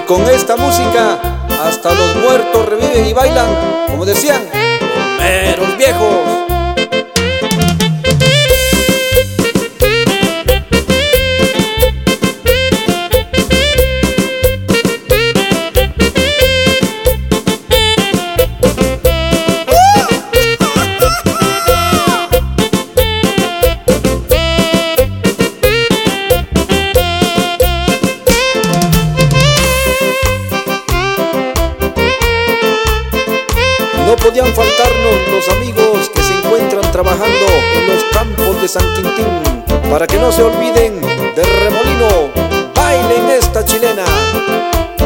con esta música hasta los muertos reviven y bailan, como decían los meros viejos. No podían faltarnos los amigos que se encuentran trabajando en los campos de San Quintín, para que no se olviden del remolino. Bailen esta chilena.